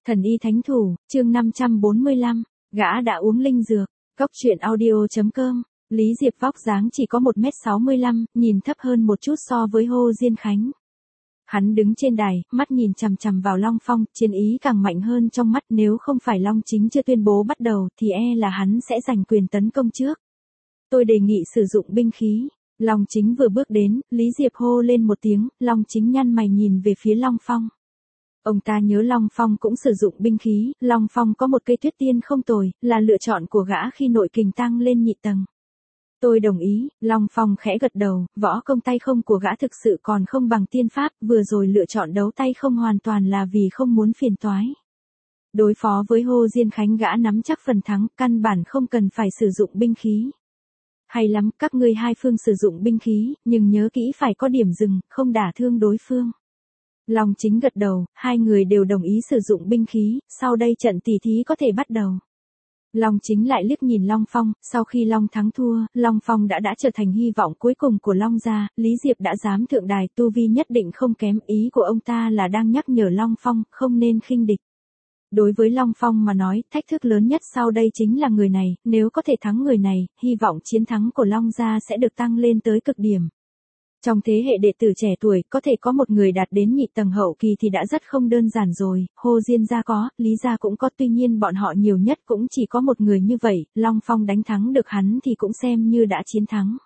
Thần y thánh thủ, chương 545, gã đã uống linh dược, cốc truyện audio.com, Lý Diệp vóc dáng chỉ có 1m65, nhìn thấp hơn một chút so với Hồ Diên Khánh. Hắn đứng trên đài, mắt nhìn chằm chằm vào Long Phong, chiến ý càng mạnh hơn trong mắt, nếu không phải Long Chính chưa tuyên bố bắt đầu thì là hắn sẽ giành quyền tấn công trước. Tôi đề nghị sử dụng binh khí. Long Chính vừa bước đến, Lý Diệp hô lên một tiếng, Long Chính nhăn mày nhìn về phía Long Phong. Ông ta nhớ Long Phong cũng sử dụng binh khí, Long Phong có một cây Tuyết Tiên không tồi, là lựa chọn của gã khi nội kình tăng lên nhị tầng. Tôi đồng ý, Long Phong khẽ gật đầu, võ công tay không của gã thực sự còn không bằng tiên pháp, vừa rồi lựa chọn đấu tay không hoàn toàn là vì không muốn phiền toái. Đối phó với Hồ Diên Khánh gã nắm chắc phần thắng, căn bản không cần phải sử dụng binh khí. Hay lắm, các ngươi hai phương sử dụng binh khí, nhưng nhớ kỹ phải có điểm dừng, không đả thương đối phương. Long Chính gật đầu, hai người đều đồng ý sử dụng binh khí, sau đây trận tỉ thí có thể bắt đầu. Long Chính lại liếc nhìn Long Phong, sau khi Long thắng thua, Long Phong đã trở thành hy vọng cuối cùng của Long gia, Lý Diệp đã dám thượng đài, tu vi nhất định không kém, ý của ông ta là đang nhắc nhở Long Phong, không nên khinh địch. Đối với Long Phong mà nói, thách thức lớn nhất sau đây chính là người này, nếu có thể thắng người này, hy vọng chiến thắng của Long gia sẽ được tăng lên tới cực điểm. Trong thế hệ đệ tử trẻ tuổi, có thể có một người đạt đến nhị tầng hậu kỳ thì đã rất không đơn giản rồi, Hồ Diên gia có, Lý gia cũng có, tuy nhiên bọn họ nhiều nhất cũng chỉ có một người như vậy, Long Phong đánh thắng được hắn thì cũng xem như đã chiến thắng.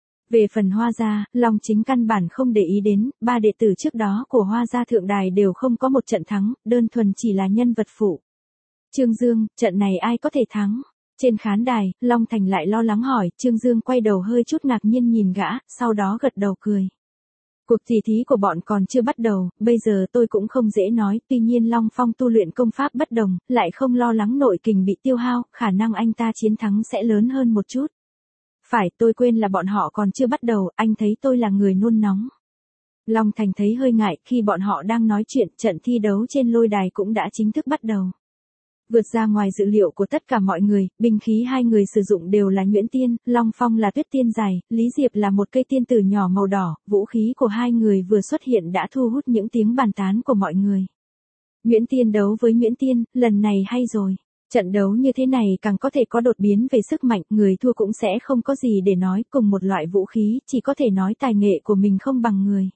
Về phần Hoa gia, Long Chính căn bản không để ý đến, ba đệ tử trước đó của Hoa gia thượng đài đều không có một trận thắng, đơn thuần chỉ là nhân vật phụ. Trương Dương, trận này ai có thể thắng? Trên khán đài, Long Thành lại lo lắng hỏi, Trương Dương quay đầu hơi chút ngạc nhiên nhìn gã, sau đó gật đầu cười. Cuộc tỉ thí của bọn còn chưa bắt đầu, bây giờ tôi cũng không dễ nói, tuy nhiên Long Phong tu luyện công pháp bất đồng, lại không lo lắng nội kình bị tiêu hao, khả năng anh ta chiến thắng sẽ lớn hơn một chút. Phải, tôi quên là bọn họ còn chưa bắt đầu, anh thấy tôi là người nôn nóng. Long Thành thấy hơi ngại, khi bọn họ đang nói chuyện, trận thi đấu trên lôi đài cũng đã chính thức bắt đầu. Vượt ra ngoài dự liệu của tất cả mọi người, binh khí hai người sử dụng đều là nhuyễn tiên, Long Phong là Tuyết Tiên dài, Lý Diệp là một cây tiên tử nhỏ màu đỏ, vũ khí của hai người vừa xuất hiện đã thu hút những tiếng bàn tán của mọi người. Nhuyễn tiên đấu với nhuyễn tiên, lần này hay rồi. Trận đấu như thế này càng có thể có đột biến về sức mạnh, người thua cũng sẽ không có gì để nói, cùng một loại vũ khí, chỉ có thể nói tài nghệ của mình không bằng người.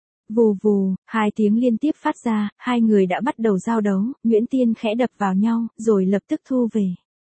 Vù vù, hai tiếng liên tiếp phát ra, hai người đã bắt đầu giao đấu, nhuyễn tiên khẽ đập vào nhau, rồi lập tức thu về.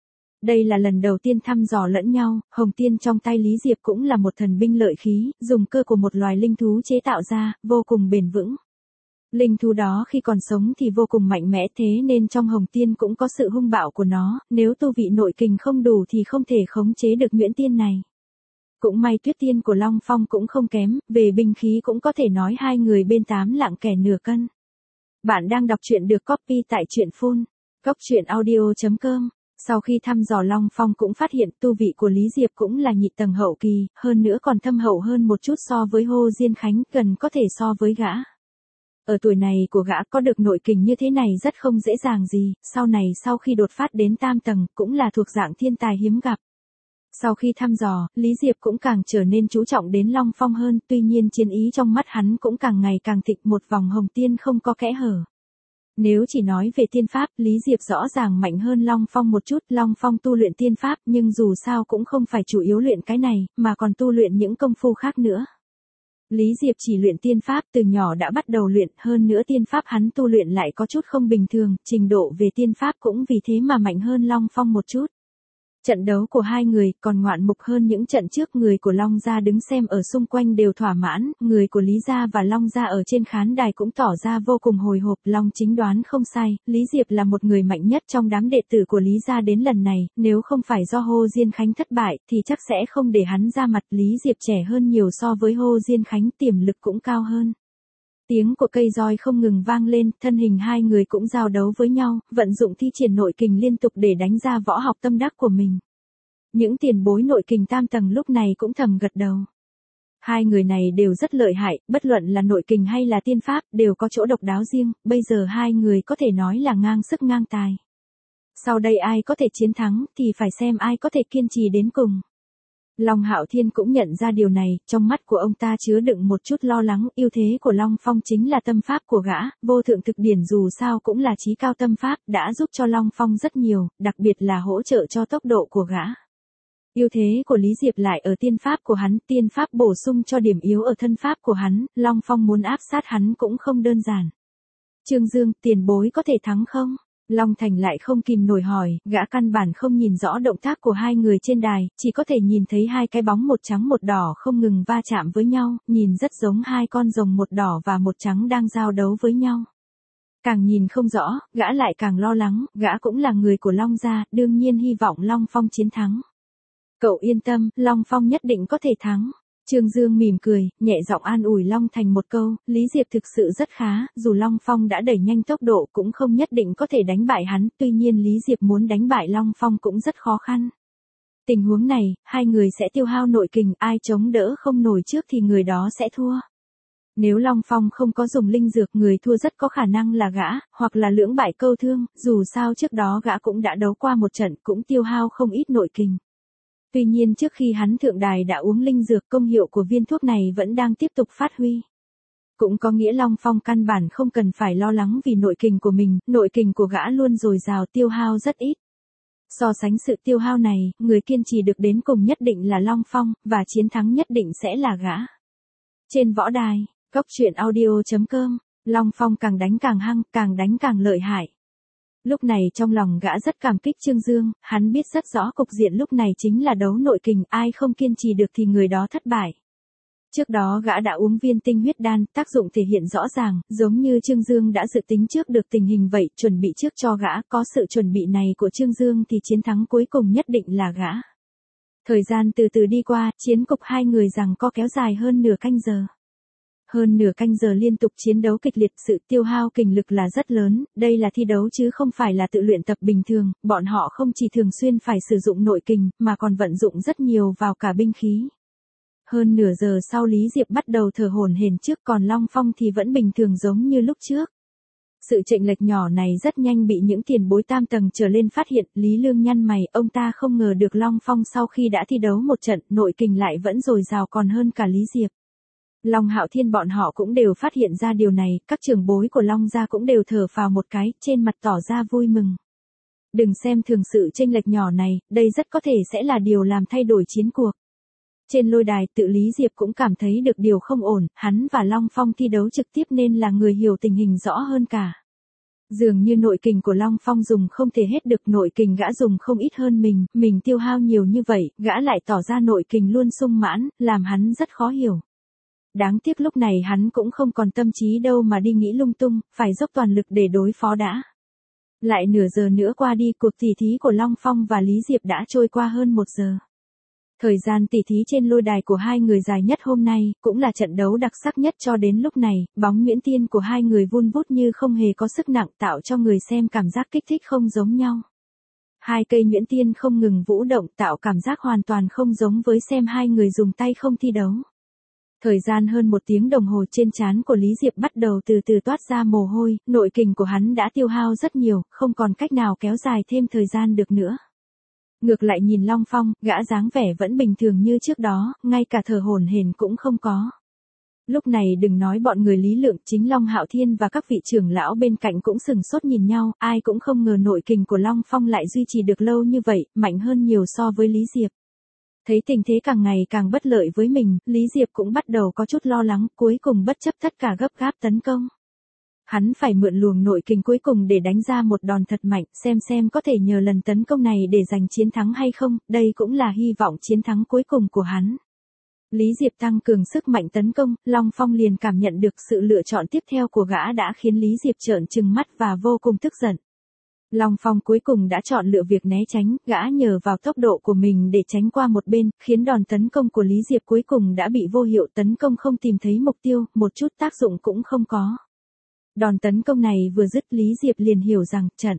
Đây là lần đầu tiên thăm dò lẫn nhau, hồng tiên trong tay Lý Diệp cũng là một thần binh lợi khí, dùng cơ của một loài linh thú chế tạo ra, vô cùng bền vững. Linh thú đó khi còn sống thì vô cùng mạnh mẽ, thế nên trong hồng tiên cũng có sự hung bạo của nó, nếu tu vị nội kình không đủ thì không thể khống chế được nhuyễn tiên này. Cũng may Tuyết Tiên của Long Phong cũng không kém, về binh khí cũng có thể nói hai người bên tám lạng kẻ nửa cân. Bạn đang đọc truyện được copy tại truyện full, cốc truyện audio.com. Sau khi thăm dò Long Phong cũng phát hiện tu vị của Lý Diệp cũng là nhị tầng hậu kỳ, hơn nữa còn thâm hậu hơn một chút so với Hồ Diên Khánh, gần có thể so với gã. Ở tuổi này của gã có được nội kình như thế này rất không dễ dàng gì, sau này sau khi đột phát đến tam tầng cũng là thuộc dạng thiên tài hiếm gặp. Sau khi thăm dò, Lý Diệp cũng càng trở nên chú trọng đến Long Phong hơn, tuy nhiên chiến ý trong mắt hắn cũng càng ngày càng thịnh, một vòng hồng tiên không có kẽ hở. Nếu chỉ nói về tiên pháp, Lý Diệp rõ ràng mạnh hơn Long Phong một chút, Long Phong tu luyện tiên pháp nhưng dù sao cũng không phải chủ yếu luyện cái này, mà còn tu luyện những công phu khác nữa. Lý Diệp chỉ luyện tiên pháp từ nhỏ đã bắt đầu luyện, hơn nữa tiên pháp hắn tu luyện lại có chút không bình thường, trình độ về tiên pháp cũng vì thế mà mạnh hơn Long Phong một chút. Trận đấu của hai người còn ngoạn mục hơn những trận trước, người của Long gia đứng xem ở xung quanh đều thỏa mãn, người của Lý gia và Long gia ở trên khán đài cũng tỏ ra vô cùng hồi hộp. Long Chính đoán không sai, Lý Diệp là một người mạnh nhất trong đám đệ tử của Lý gia đến lần này, nếu không phải do Hồ Diên Khánh thất bại thì chắc sẽ không để hắn ra mặt. Lý Diệp trẻ hơn nhiều so với Hồ Diên Khánh, tiềm lực cũng cao hơn. Tiếng của cây roi không ngừng vang lên, thân hình hai người cũng giao đấu với nhau, vận dụng thi triển nội kình liên tục để đánh ra võ học tâm đắc của mình. Những tiền bối nội kình tam tầng lúc này cũng thầm gật đầu. Hai người này đều rất lợi hại, bất luận là nội kình hay là tiên pháp, đều có chỗ độc đáo riêng, bây giờ hai người có thể nói là ngang sức ngang tài. Sau đây ai có thể chiến thắng thì phải xem ai có thể kiên trì đến cùng. Long Hạo Thiên cũng nhận ra điều này, trong mắt của ông ta chứa đựng một chút lo lắng, ưu thế của Long Phong chính là tâm pháp của gã, vô thượng thực điển dù sao cũng là chí cao tâm pháp, đã giúp cho Long Phong rất nhiều, đặc biệt là hỗ trợ cho tốc độ của gã. Ưu thế của Lý Diệp lại ở tiên pháp của hắn, tiên pháp bổ sung cho điểm yếu ở thân pháp của hắn, Long Phong muốn áp sát hắn cũng không đơn giản. Trương Dương, tiền bối có thể thắng không? Long Thành lại không kìm nổi hỏi, gã căn bản không nhìn rõ động tác của hai người trên đài, chỉ có thể nhìn thấy hai cái bóng một trắng một đỏ không ngừng va chạm với nhau, nhìn rất giống hai con rồng một đỏ và một trắng đang giao đấu với nhau. Càng nhìn không rõ, gã lại càng lo lắng, gã cũng là người của Long gia, đương nhiên hy vọng Long Phong chiến thắng. Cậu yên tâm, Long Phong nhất định có thể thắng. Trương Dương mỉm cười, nhẹ giọng an ủi Long Thành một câu, Lý Diệp thực sự rất khá, dù Long Phong đã đẩy nhanh tốc độ cũng không nhất định có thể đánh bại hắn, tuy nhiên Lý Diệp muốn đánh bại Long Phong cũng rất khó khăn. Tình huống này, hai người sẽ tiêu hao nội kình, ai chống đỡ không nổi trước thì người đó sẽ thua. Nếu Long Phong không có dùng linh dược, người thua rất có khả năng là gã, hoặc là lưỡng bại câu thương, dù sao trước đó gã cũng đã đấu qua một trận, cũng tiêu hao không ít nội kình. Tuy nhiên trước khi hắn thượng đài đã uống linh dược, công hiệu của viên thuốc này vẫn đang tiếp tục phát huy. Cũng có nghĩa Long Phong căn bản không cần phải lo lắng vì nội kình của mình, nội kình của gã luôn dồi dào, tiêu hao rất ít. So sánh sự tiêu hao này, người kiên trì được đến cùng nhất định là Long Phong, và chiến thắng nhất định sẽ là gã. Trên võ đài, coctruyện.audio.com, Long Phong càng đánh càng hăng, càng đánh càng lợi hại. Lúc này trong lòng gã rất cảm kích Trương Dương, hắn biết rất rõ cục diện lúc này chính là đấu nội kình, ai không kiên trì được thì người đó thất bại. Trước đó gã đã uống viên tinh huyết đan, tác dụng thể hiện rõ ràng, giống như Trương Dương đã dự tính trước được tình hình vậy, chuẩn bị trước cho gã, có sự chuẩn bị này của Trương Dương thì chiến thắng cuối cùng nhất định là gã. Thời gian từ từ đi qua, chiến cục hai người giằng co kéo dài hơn nửa canh giờ. Hơn nửa canh giờ liên tục chiến đấu kịch liệt, sự tiêu hao kình lực là rất lớn, đây là thi đấu chứ không phải là tự luyện tập bình thường, bọn họ không chỉ thường xuyên phải sử dụng nội kình, mà còn vận dụng rất nhiều vào cả binh khí. Hơn nửa giờ sau Lý Diệp bắt đầu thở hổn hển trước, còn Long Phong thì vẫn bình thường giống như lúc trước. Sự chênh lệch nhỏ này rất nhanh bị những tiền bối tam tầng trở lên phát hiện, Lý Lương nhăn mày, ông ta không ngờ được Long Phong sau khi đã thi đấu một trận, nội kình lại vẫn dồi dào còn hơn cả Lý Diệp. Long Hạo Thiên bọn họ cũng đều phát hiện ra điều này, các trưởng bối của Long gia cũng đều thở phào một cái, trên mặt tỏ ra vui mừng. Đừng xem thường sự chênh lệch nhỏ này, đây rất có thể sẽ là điều làm thay đổi chiến cuộc. Trên lôi đài, tự Lý Diệp cũng cảm thấy được điều không ổn, hắn và Long Phong thi đấu trực tiếp nên là người hiểu tình hình rõ hơn cả. Dường như nội kình của Long Phong dùng không thể hết được, nội kình gã dùng không ít hơn mình tiêu hao nhiều như vậy, gã lại tỏ ra nội kình luôn sung mãn, làm hắn rất khó hiểu. Đáng tiếc lúc này hắn cũng không còn tâm trí đâu mà đi nghĩ lung tung, phải dốc toàn lực để đối phó đã. Lại nửa giờ nữa qua đi, cuộc tỉ thí của Long Phong và Lý Diệp đã trôi qua hơn 1 giờ. Thời gian tỉ thí trên lôi đài của hai người dài nhất hôm nay, cũng là trận đấu đặc sắc nhất cho đến lúc này, bóng nhuyễn tiên của hai người vun vút như không hề có sức nặng, tạo cho người xem cảm giác kích thích không giống nhau. Hai cây nhuyễn tiên không ngừng vũ động, tạo cảm giác hoàn toàn không giống với xem hai người dùng tay không thi đấu. Thời gian hơn 1 tiếng đồng hồ, trên trán của Lý Diệp bắt đầu từ từ toát ra mồ hôi, nội kình của hắn đã tiêu hao rất nhiều, không còn cách nào kéo dài thêm thời gian được nữa. Ngược lại nhìn Long Phong, gã dáng vẻ vẫn bình thường như trước đó, ngay cả thở hổn hển cũng không có. Lúc này đừng nói bọn người Lý Lượng, chính Long Hạo Thiên và các vị trưởng lão bên cạnh cũng sừng sốt nhìn nhau, ai cũng không ngờ nội kình của Long Phong lại duy trì được lâu như vậy, mạnh hơn nhiều so với Lý Diệp. Thấy tình thế càng ngày càng bất lợi với mình, Lý Diệp cũng bắt đầu có chút lo lắng, cuối cùng bất chấp tất cả gấp gáp tấn công. Hắn phải mượn luồng nội kình cuối cùng để đánh ra một đòn thật mạnh, xem có thể nhờ lần tấn công này để giành chiến thắng hay không, đây cũng là hy vọng chiến thắng cuối cùng của hắn. Lý Diệp tăng cường sức mạnh tấn công, Long Phong liền cảm nhận được sự lựa chọn tiếp theo của gã đã khiến Lý Diệp trợn trừng mắt và vô cùng tức giận. Long Phong cuối cùng đã chọn lựa việc né tránh, gã nhờ vào tốc độ của mình để tránh qua một bên, khiến đòn tấn công của Lý Diệp cuối cùng đã bị vô hiệu, tấn công không tìm thấy mục tiêu, một chút tác dụng cũng không có. Đòn tấn công này vừa dứt, Lý Diệp liền hiểu rằng, trận.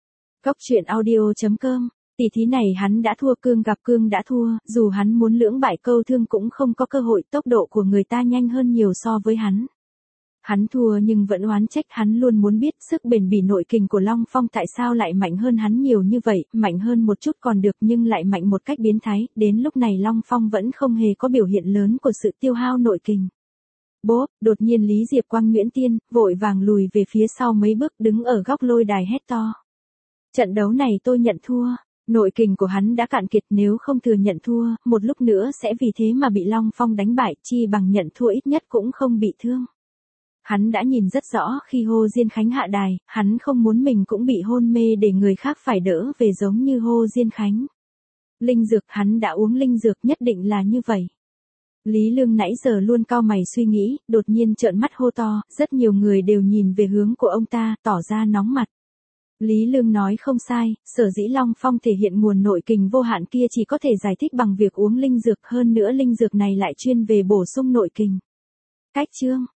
Coctruyện.audio.com, tỷ thí này hắn đã thua, cương gặp cương đã thua, dù hắn muốn lưỡng bại câu thương cũng không có cơ hội, tốc độ của người ta nhanh hơn nhiều so với hắn. Hắn thua nhưng vẫn oán trách, hắn luôn muốn biết sức bền bỉ nội kình của Long Phong tại sao lại mạnh hơn hắn nhiều như vậy, mạnh hơn một chút còn được nhưng lại mạnh một cách biến thái, đến lúc này Long Phong vẫn không hề có biểu hiện lớn của sự tiêu hao nội kình. Bốp, đột nhiên Lý Diệp Quang Nguyễn Tiên, vội vàng lùi về phía sau mấy bước đứng ở góc lôi đài hét to. Trận đấu này tôi nhận thua. Nội kình của hắn đã cạn kiệt, nếu không thừa nhận thua, một lúc nữa sẽ vì thế mà bị Long Phong đánh bại, chi bằng nhận thua ít nhất cũng không bị thương. Hắn đã nhìn rất rõ khi Hồ Diên Khánh hạ đài, hắn không muốn mình cũng bị hôn mê để người khác phải đỡ về giống như Hồ Diên Khánh. Linh dược, hắn đã uống linh dược, nhất định là như vậy. Lý Lương nãy giờ luôn cau mày suy nghĩ, đột nhiên trợn mắt hô to, rất nhiều người đều nhìn về hướng của ông ta, tỏ ra nóng mặt. Lý Lương nói không sai, sở dĩ Long Phong thể hiện nguồn nội kình vô hạn kia chỉ có thể giải thích bằng việc uống linh dược, hơn nữa linh dược này lại chuyên về bổ sung nội kình. Cách chương